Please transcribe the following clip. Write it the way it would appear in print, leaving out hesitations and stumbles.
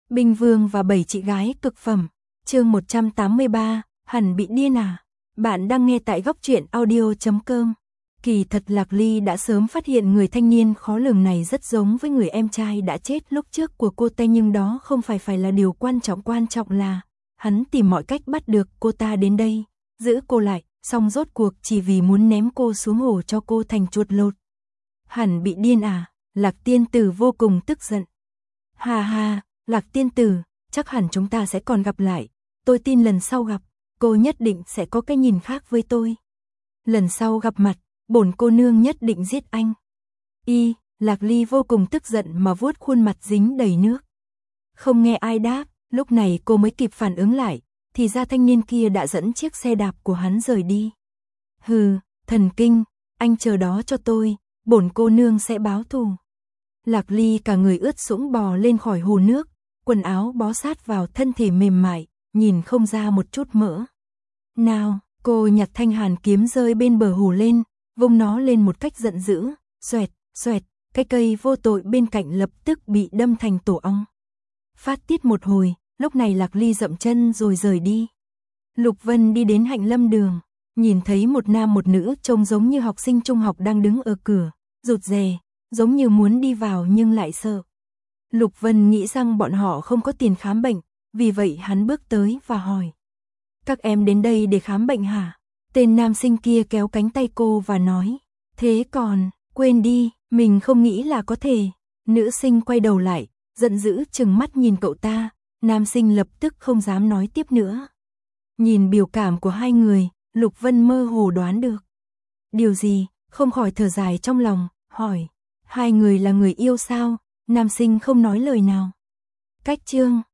Binh Vương và 7 chị gái cực phẩm. Chương 183, hẳn bị điên à? Bạn đang nghe tại góc truyện audio.com. Kỳ thật Lạc Ly đã sớm phát hiện người thanh niên khó lường này rất giống với người em trai đã chết lúc trước của cô ta, nhưng đó không phải là điều quan trọng là hắn tìm mọi cách bắt được cô ta đến đây, giữ cô lại, xong rốt cuộc chỉ vì muốn ném cô xuống hồ cho cô thành chuột lột. Hẳn bị điên à? Lạc tiên tử vô cùng tức giận. Ha ha, Lạc tiên tử, chắc hẳn chúng ta sẽ còn gặp lại. Tôi tin lần sau gặp, cô nhất định sẽ có cái nhìn khác với tôi. Lần sau gặp mặt, bổn cô nương nhất định giết anh. Lạc Ly vô cùng tức giận mà vuốt khuôn mặt dính đầy nước. Không nghe ai đáp, lúc này cô mới kịp phản ứng lại, thì ra thanh niên kia đã dẫn chiếc xe đạp của hắn rời đi. Hừ, thần kinh, anh chờ đó cho tôi, bổn cô nương sẽ báo thù. Lạc Ly cả người ướt sũng bò lên khỏi hồ nước, quần áo bó sát vào thân thể mềm mại, nhìn không ra một chút mỡ. Nào, cô nhặt thanh hàn kiếm rơi bên bờ hồ lên, vung nó lên một cách giận dữ, xoẹt, xoẹt, cái cây vô tội bên cạnh lập tức bị đâm thành tổ ong. Phát tiết một hồi, lúc này Lạc Ly dậm chân rồi rời đi. Lục Vân đi đến Hạnh Lâm đường, nhìn thấy một nam một nữ trông giống như học sinh trung học đang đứng ở cửa, rụt rè, giống như muốn đi vào nhưng lại sợ. Lục Vân nghĩ rằng bọn họ không có tiền khám bệnh, vì vậy hắn bước tới và hỏi. Các em đến đây để khám bệnh hả? Tên nam sinh kia kéo cánh tay cô và nói. Thế còn, quên đi, mình không nghĩ là có thể. Nữ sinh quay đầu lại, giận dữ trừng mắt nhìn cậu ta, nam sinh lập tức không dám nói tiếp nữa. Nhìn biểu cảm của hai người, Lục Vân mơ hồ đoán được. Điều gì, không khỏi thở dài trong lòng, hỏi. Hai người là người yêu sao? Nam sinh không nói lời nào. Cách chương